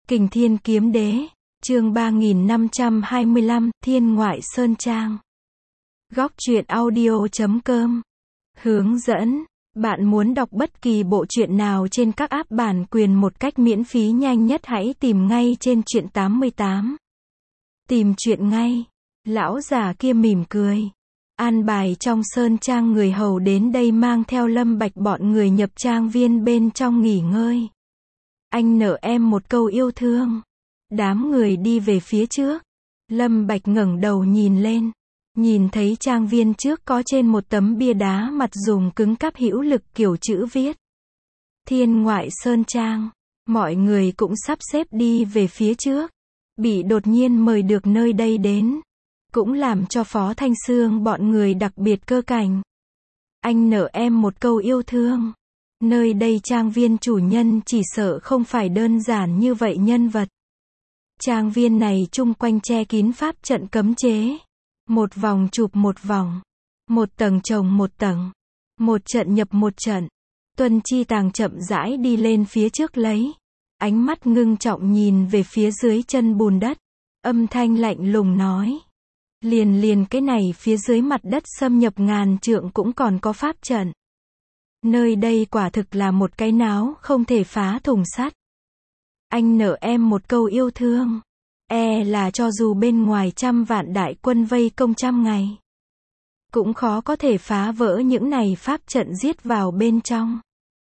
Kình Thiên Kiếm Đế, chương 3525, Thiên Ngoại Sơn Trang. Góc truyện audio.com. Hướng dẫn. Bạn muốn đọc bất kỳ bộ truyện nào trên các app bản quyền một cách miễn phí nhanh nhất hãy tìm ngay trên truyện 88. Tìm truyện ngay. Lão già kia mỉm cười. An bài trong sơn trang người hầu đến đây mang theo Lâm Bạch bọn người nhập trang viên bên trong nghỉ ngơi. Anh nợ em một câu yêu thương. Đám người đi về phía trước. Lâm Bạch ngẩng đầu nhìn lên. Nhìn thấy trang viên trước có trên một tấm bia đá mặt dùng cứng cáp hữu lực kiểu chữ viết. Thiên Ngoại Sơn Trang. Mọi người cũng sắp xếp đi về phía trước. Bị đột nhiên mời được nơi đây đến. Cũng làm cho Phó Thanh Sương bọn người đặc biệt cơ cảnh. Anh nợ em một câu yêu thương. Nơi đây trang viên chủ nhân chỉ sợ không phải đơn giản như vậy nhân vật. Trang viên này chung quanh che kín pháp trận cấm chế. Một vòng chụp một vòng. Một tầng chồng một tầng. Một trận nhập một trận. Tuân Chi Tàng chậm rãi đi lên phía trước lấy. Ánh mắt ngưng trọng nhìn về phía dưới chân bùn đất. Âm thanh lạnh lùng nói. Liền cái này phía dưới mặt đất xâm nhập ngàn trượng cũng còn có pháp trận. Nơi đây quả thực là một cái náo không thể phá thùng sắt. Anh nợ em một câu yêu thương. Là cho dù bên ngoài trăm vạn đại quân vây công trăm ngày. Cũng khó có thể phá vỡ những này pháp trận giết vào bên trong.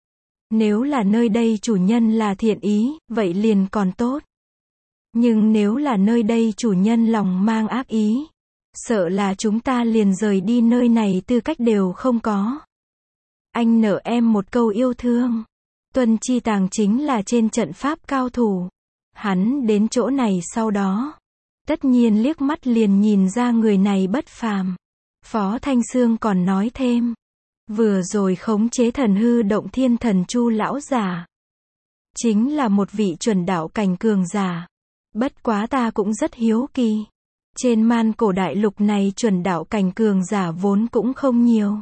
Nếu là nơi đây chủ nhân là thiện ý, vậy liền còn tốt. Nhưng nếu là nơi đây chủ nhân lòng mang ác ý, sợ là chúng ta liền rời đi nơi này tư cách đều không có. Anh nợ em một câu yêu thương. Tuân Chi Tàng chính là trên trận pháp cao thủ. Hắn đến chỗ này sau đó. Tất nhiên liếc mắt liền nhìn ra người này bất phàm. Phó Thanh Sương còn nói thêm. Vừa rồi khống chế thần hư động thiên thần chu lão giả. Chính là một vị chuẩn đạo cảnh cường giả. Bất quá ta cũng rất hiếu kỳ. Trên man cổ đại lục này chuẩn đạo cảnh cường giả vốn cũng không nhiều.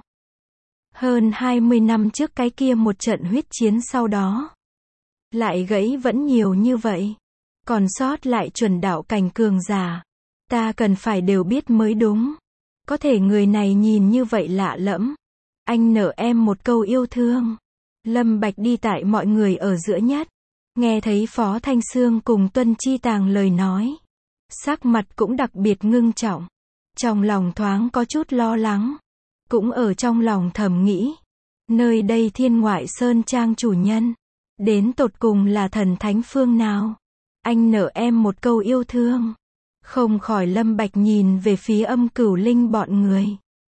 Hơn 20 năm trước cái kia một trận huyết chiến sau đó. Lại gãy vẫn nhiều như vậy. Còn sót lại chuẩn đạo cảnh cường giả. Ta cần phải đều biết mới đúng. Có thể người này nhìn như vậy lạ lẫm. Anh nợ em một câu yêu thương. Lâm Bạch đi tại mọi người ở giữa nhất. Nghe thấy Phó Thanh Sương cùng Tuân Chi Tàng lời nói. Sắc mặt cũng đặc biệt ngưng trọng. Trong lòng thoáng có chút lo lắng. Cũng ở trong lòng thầm nghĩ. Nơi đây Thiên Ngoại Sơn Trang chủ nhân. Đến tột cùng là thần thánh phương nào? Anh nợ em một câu yêu thương. Không khỏi Lâm Bạch nhìn về phía Âm Cửu Linh bọn người.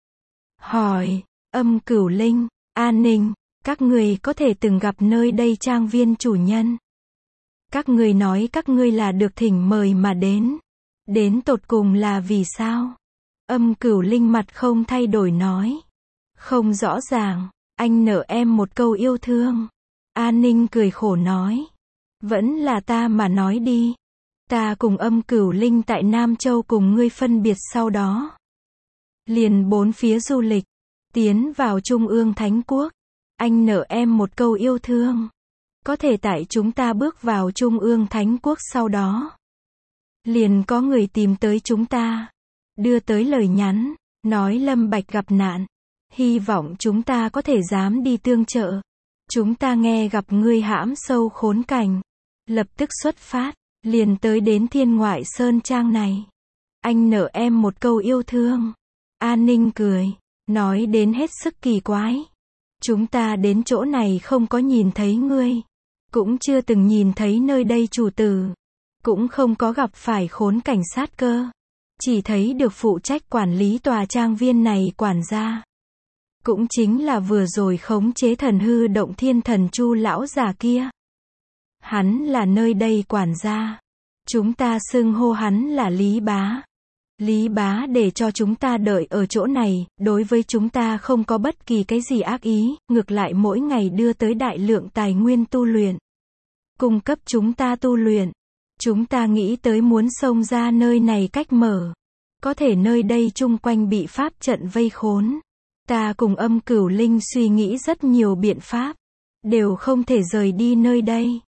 Hỏi, Âm Cửu Linh, An Ninh, các người có thể từng gặp nơi đây trang viên chủ nhân. Các người nói các ngươi là được thỉnh mời mà đến. Đến tột cùng là vì sao? Âm Cửu Linh mặt không thay đổi nói. Không rõ ràng, anh nợ em một câu yêu thương. An Ninh cười khổ nói. Vẫn là ta mà nói đi. Ta cùng Âm Cửu Linh tại Nam Châu cùng ngươi phân biệt sau đó. Liền bốn phía du lịch. Tiến vào Trung ương Thánh Quốc. Anh nợ em một câu yêu thương. Có thể tại chúng ta bước vào Trung ương Thánh Quốc sau đó. Liền có người tìm tới chúng ta. Đưa tới lời nhắn. Nói Lâm Bạch gặp nạn. Hy vọng chúng ta có thể dám đi tương trợ. Chúng ta nghe gặp ngươi hãm sâu khốn cảnh. Lập tức xuất phát. Liền tới đến Thiên Ngoại Sơn Trang này. Anh nợ em một câu yêu thương. An Ninh cười. Nói đến hết sức kỳ quái. Chúng ta đến chỗ này không có nhìn thấy ngươi. Cũng chưa từng nhìn thấy nơi đây chủ tử. Cũng không có gặp phải khốn cảnh sát cơ. Chỉ thấy được phụ trách quản lý tòa trang viên này quản gia. Cũng chính là vừa rồi khống chế thần hư động thiên thần chu lão già kia. Hắn là nơi đây quản gia. Chúng ta xưng hô hắn là Lý Bá. Lý Bá để cho chúng ta đợi ở chỗ này, đối với chúng ta không có bất kỳ cái gì ác ý, ngược lại mỗi ngày đưa tới đại lượng tài nguyên tu luyện. Cung cấp chúng ta tu luyện. Chúng ta nghĩ tới muốn xông ra nơi này cách mở. Có thể nơi đây chung quanh bị pháp trận vây khốn. Ta cùng Âm Cửu Linh suy nghĩ rất nhiều biện pháp. Đều không thể rời đi nơi đây.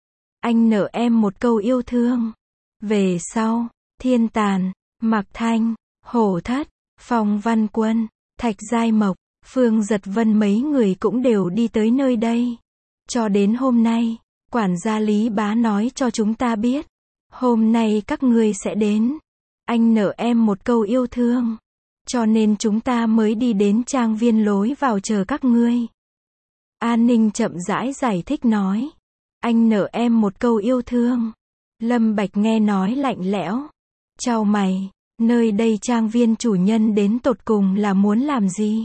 anh nợ em một câu yêu thương. Về sau, Thiên Tàn, Mạc Thanh, Hổ Thất, Phong Văn Quân, Thạch Giai Mộc, Phương Giật Vân mấy người cũng đều đi tới nơi đây. Cho đến hôm nay, quản gia Lý Bá nói cho chúng ta biết, hôm nay các ngươi sẽ đến. Anh nợ em một câu yêu thương. Cho nên chúng ta mới đi đến trang viên lối vào chờ các ngươi. An Ninh chậm rãi giải thích nói. Anh nợ em một câu yêu thương. Lâm Bạch nghe nói lạnh lẽo. Chau mày, nơi đây trang viên chủ nhân đến tột cùng là muốn làm gì?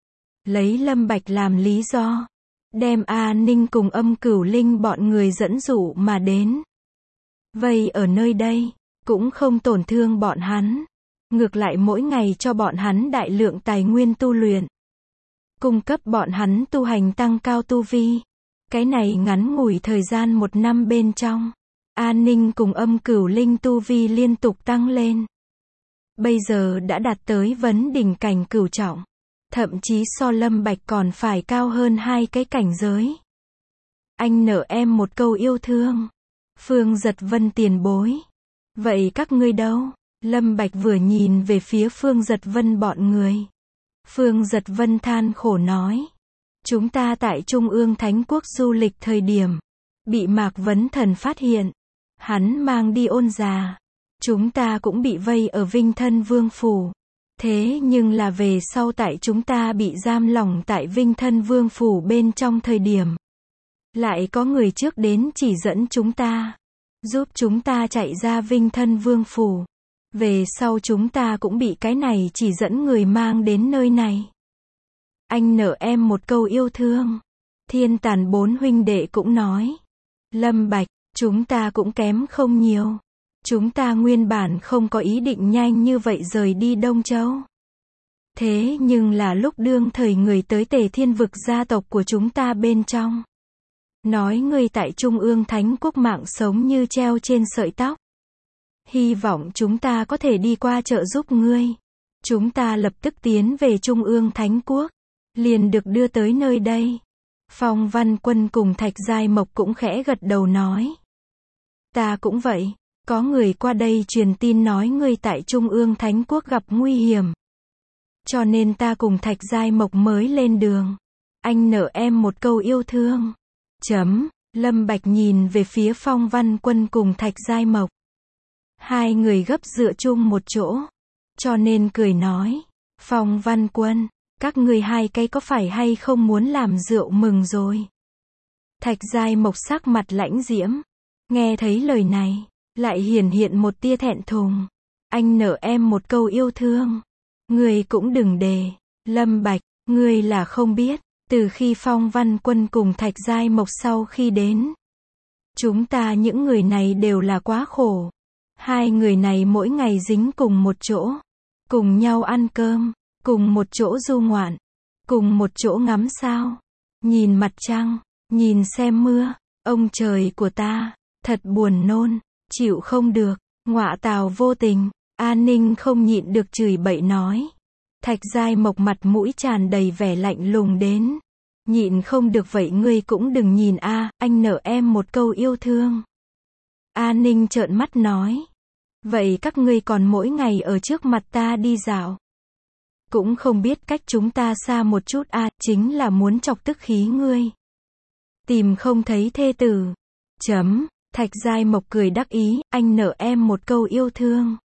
Lấy Lâm Bạch làm lý do. Đem An Ninh cùng Âm Cửu Linh bọn người dẫn dụ mà đến. Vây ở nơi đây, cũng không tổn thương bọn hắn. Ngược lại mỗi ngày cho bọn hắn đại lượng tài nguyên tu luyện. Cung cấp bọn hắn tu hành tăng cao tu vi. Cái này ngắn ngủi thời gian 1 năm bên trong. An Ninh cùng Âm Cửu Linh tu vi liên tục tăng lên. Bây giờ đã đạt tới vấn đỉnh cảnh cửu trọng. Thậm chí so Lâm Bạch còn phải cao hơn 2 cái cảnh giới. Anh nợ em một câu yêu thương. Phương Giật Vân tiền bối. Vậy các ngươi đâu? Lâm Bạch vừa nhìn về phía Phương Giật Vân bọn người. Phương Giật Vân than khổ nói. Chúng ta tại Trung ương Thánh Quốc du lịch thời điểm. Bị Mạc Vấn Thần phát hiện. Hắn mang đi ôn già. Chúng ta cũng bị vây ở Vinh Thân Vương Phủ. Thế nhưng là về sau tại chúng ta bị giam lỏng tại Vinh Thân Vương Phủ bên trong thời điểm. Lại có người trước đến chỉ dẫn chúng ta. Giúp chúng ta chạy ra Vinh Thân Vương Phủ. Về sau chúng ta cũng bị cái này chỉ dẫn người mang đến nơi này. Anh nợ em một câu yêu thương. Thiên Tàn 4 huynh đệ cũng nói. Lâm Bạch, chúng ta cũng kém không nhiều. Chúng ta nguyên bản không có ý định nhanh như vậy rời đi Đông Châu. Thế nhưng là lúc đương thời người tới Tề Thiên Vực gia tộc của chúng ta bên trong. Nói người tại Trung ương Thánh Quốc mạng sống như treo trên sợi tóc. Hy vọng chúng ta có thể đi qua trợ giúp ngươi. Chúng ta lập tức tiến về Trung ương Thánh Quốc. Liền được đưa tới nơi đây. Phong Văn Quân cùng Thạch Giai Mộc cũng khẽ gật đầu nói. Ta cũng vậy. Có người qua đây truyền tin nói ngươi tại Trung ương Thánh Quốc gặp nguy hiểm. Cho nên ta cùng Thạch Giai Mộc mới lên đường. Anh nợ em một câu yêu thương. Lâm Bạch nhìn về phía Phong Văn Quân cùng Thạch Giai Mộc. Hai người gấp dựa chung một chỗ. Cho nên cười nói. Phong Văn Quân, các ngươi hai cái có phải hay không muốn làm rượu mừng rồi? Thạch Giai Mộc sắc mặt lãnh diễm. Nghe thấy lời này. Lại hiện một tia thẹn thùng. Anh nợ em một câu yêu thương. Ngươi cũng đừng đề. Lâm Bạch, ngươi là không biết. Từ khi Phong Văn Quân cùng Thạch Giai Mộc sau khi đến. Chúng ta những người này đều là quá khổ. Hai người này mỗi ngày dính cùng một chỗ. Cùng nhau ăn cơm. Cùng một chỗ du ngoạn. Cùng một chỗ ngắm sao. Nhìn mặt trăng. Nhìn xem mưa. Ông trời của ta. Thật buồn nôn. Chịu không được. Ngọa tào vô tình. An Ninh không nhịn được chửi bậy nói. Thạch Giai Mộc mặt mũi tràn đầy vẻ lạnh lùng đến. Nhịn không được vậy ngươi cũng đừng nhìn a, anh nợ em một câu yêu thương. An Ninh trợn mắt nói. Vậy các ngươi còn mỗi ngày ở trước mặt ta đi dạo. Cũng không biết cách chúng ta xa một chút a, chính là muốn chọc tức khí ngươi. Tìm không thấy thê tử. Thạch Giai Mộc cười đắc ý, anh nợ em một câu yêu thương.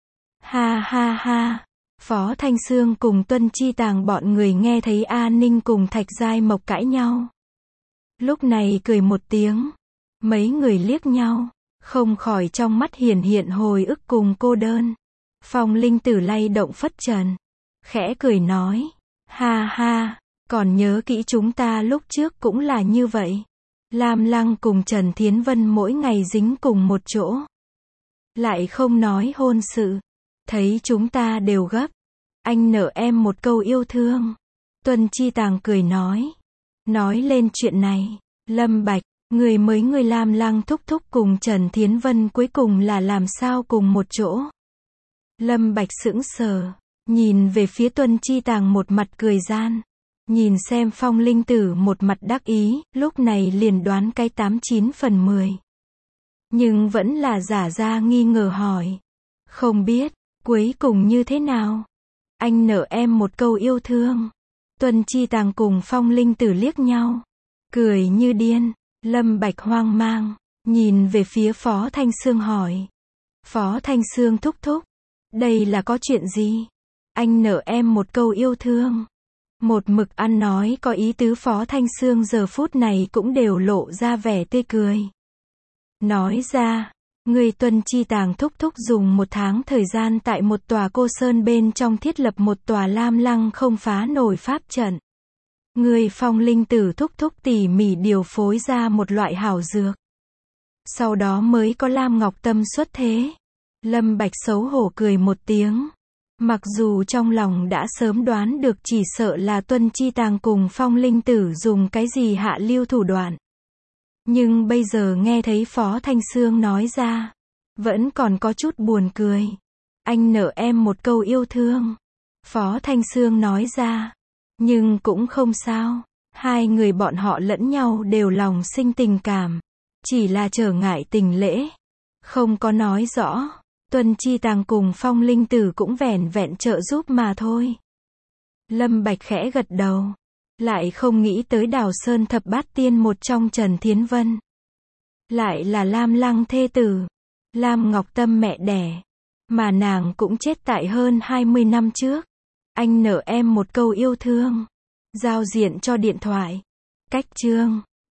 Ha ha ha. Phó Thanh Xương cùng Tuân Chi Tàng bọn người nghe thấy An Ninh cùng Thạch Giai Mộc cãi nhau. Lúc này cười một tiếng. Mấy người liếc nhau. Không khỏi trong mắt hiện hồi ức cùng cô đơn. Phong Linh Tử lay động phất trần. Khẽ cười nói. Ha ha. Còn nhớ kỹ chúng ta lúc trước cũng là như vậy. Lam Lăng cùng Trần Thiến Vân mỗi ngày dính cùng một chỗ. Lại không nói hôn sự. Thấy chúng ta đều gấp. Anh nợ em một câu yêu thương. Tuân Chi Tàng cười nói. Nói lên chuyện này. Lâm Bạch, người Lam Lăng thúc thúc cùng Trần Thiến Vân cuối cùng là làm sao cùng một chỗ. Lâm Bạch sững sờ. Nhìn về phía Tuân Chi Tàng một mặt cười gian. Nhìn xem Phong Linh Tử một mặt đắc ý, lúc này liền đoán cái 89 phần 10. nhưng vẫn là giả ra nghi ngờ hỏi. Không biết, cuối cùng như thế nào? Anh nợ em một câu yêu thương. Tuân Chi Tàng cùng Phong Linh Tử liếc nhau. Cười như điên. Lâm Bạch hoang mang. Nhìn về phía Phó Thanh Sương hỏi. Phó Thanh Sương thúc thúc. Đây là có chuyện gì? Anh nợ em một câu yêu thương. Một mực ăn nói có ý tứ Phó Thanh Sương giờ phút này cũng đều lộ ra vẻ tươi cười. Nói ra, người Tuân Chi Tàng thúc thúc dùng 1 tháng thời gian tại một tòa cô sơn bên trong thiết lập một tòa lam lăng không phá nổi pháp trận. Người Phong Linh Tử thúc thúc tỉ mỉ điều phối ra một loại hảo dược. Sau đó mới có Lam Ngọc Tâm xuất thế. Lâm Bạch xấu hổ cười một tiếng. Mặc dù trong lòng đã sớm đoán được chỉ sợ là Tuân Chi Tàng cùng Phong Linh Tử dùng cái gì hạ lưu thủ đoạn. Nhưng bây giờ nghe thấy Phó Thanh Sương nói ra, vẫn còn có chút buồn cười. Anh nợ em một câu yêu thương. Phó Thanh Sương nói ra. Nhưng cũng không sao. Hai người bọn họ lẫn nhau đều lòng sinh tình cảm. Chỉ là trở ngại tình lễ. Không có nói rõ. Tuân Chi Tàng cùng Phong Linh Tử cũng vẻn vẹn trợ giúp mà thôi. Lâm Bạch khẽ gật đầu. Lại không nghĩ tới Đào Sơn thập bát tiên một trong Trần Thiến Vân. Lại là Lam Lăng thê tử. Lam Ngọc Tâm mẹ đẻ. Mà nàng cũng chết tại hơn 20 năm trước. Anh nợ em một câu yêu thương. Giao diện cho điện thoại. Cách chương.